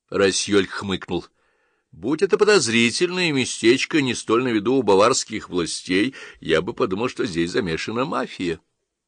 Рассьёль хмыкнул. Будь это подозрительное местечко, не столь на виду у баварских властей, я бы подумал, что здесь замешана мафия.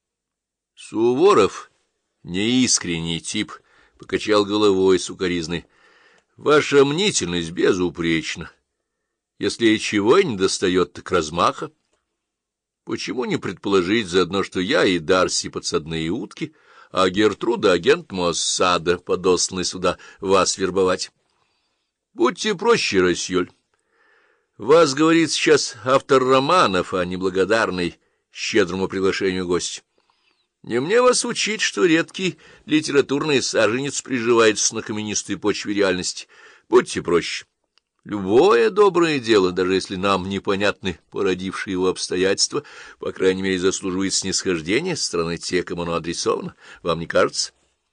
Суворов, неискренний тип, покачал головой сукоризной. Ваша мнительность безупречна. Если чего и недостает, так размаха. Почему не предположить заодно, что я и Дарси подсадные утки, а Гертруда — агент Моссада, подосланный сюда вас вербовать? Будьте проще, Рассьёль. Вас, говорит, сейчас автор романов, а не благодарный щедрому приглашению гостя. Не мне вас учить, что редкий литературный саженец приживается на каменистой почве реальности. Будьте проще. Любое доброе дело, даже если нам непонятны породившие его обстоятельства, по крайней мере, заслуживает снисхождения со стороны тех, кому оно адресовано. Вам не кажется?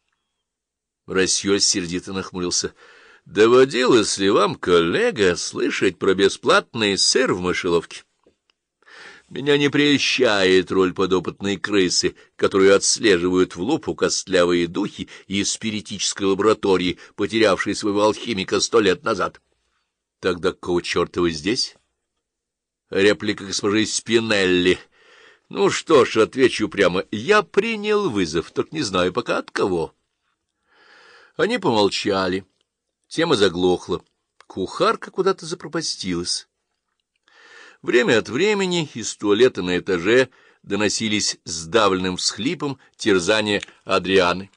Рассьёль сердито нахмурился. Доводилось ли вам, коллега, слышать про бесплатный сыр в мышеловке? Меня не прельщает роль подопытной крысы, которую отслеживают в лупу костлявые духи из спиритической лаборатории, потерявшей своего алхимика 100 лет назад. Тогда какого черта вы здесь? Реплика госпожи Спинелли. Ну что ж, отвечу прямо. Я принял вызов, только не знаю пока от кого. Они помолчали. Тема заглохла. Кухарка куда-то запропастилась. Время от времени из туалета на этаже доносились сдавленным всхлипом терзания Адрианы.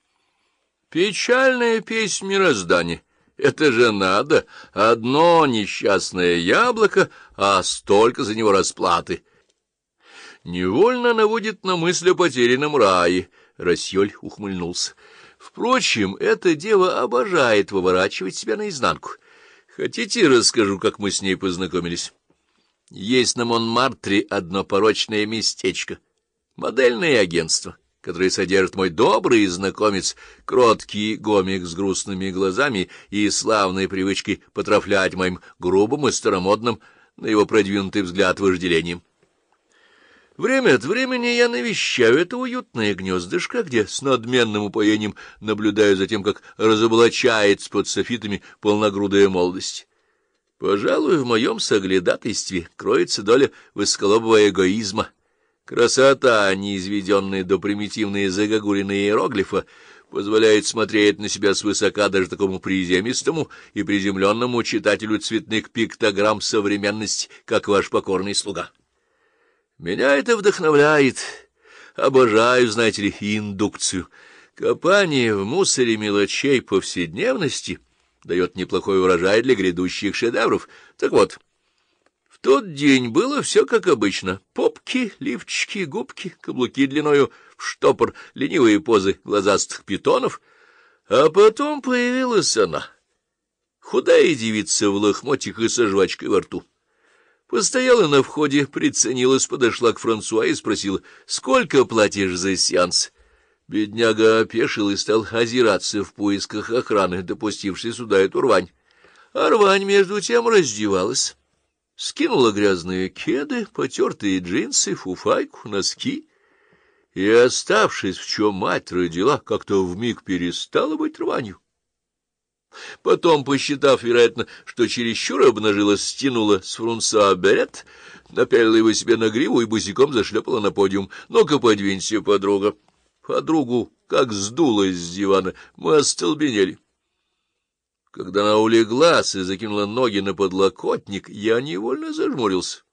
Печальная песнь мироздания. Это же надо. Одно несчастное яблоко, а столько за него расплаты. Невольно наводит на мысль о потерянном рае. Рассьёль ухмыльнулся. Впрочем, эта дева обожает выворачивать себя наизнанку. Хотите, расскажу, как мы с ней познакомились? Есть на Монмартре одно порочное местечко, модельное агентство, которое содержит мой добрый знакомец, кроткий гомик с грустными глазами и славной привычкой потрафлять моим грубым и старомодным, на его продвинутый взгляд, вожделением. Время от времени я навещаю это уютное гнездышко, где с надменным упоением наблюдаю за тем, как разоблачается под софитами полногрудая молодость. Пожалуй, в моем соглядатайстве кроется доля высоколобого эгоизма. Красота, неизведенная до примитивной загогулины иероглифа, позволяет смотреть на себя свысока даже такому приземистому и приземленному читателю цветных пиктограмм современности, как ваш покорный слуга. Меня это вдохновляет. Обожаю, знаете ли, индукцию. Копание в мусоре мелочей повседневности дает неплохой урожай для грядущих шедевров. Так вот, в тот день было все как обычно. Попки, лифчики, губки, каблуки длиною в штопор, ленивые позы глазастых питонов. А потом появилась она, худая девица в лохмотьях и со жвачкой во рту. Постояла на входе, приценилась, подошла к Франсуа и спросила: «Сколько платишь за сеанс?» Бедняга опешил и стал озираться в поисках охраны, допустившей сюда эту рвань. А рвань, между тем, раздевалась, скинула грязные кеды, потертые джинсы, фуфайку, носки, и, оставшись, в чем мать родила, как-то вмиг перестала быть рванью. Потом, посчитав, вероятно, что чересчур обнажилась, стянула с Франсуа берет, напялила его себе на гриву и босиком зашлепала на подиум. «Ну-ка, подвинься, подруга». Подругу как сдуло с дивана, мы остолбенели. Когда она улеглась и закинула ноги на подлокотник, я невольно зажмурился.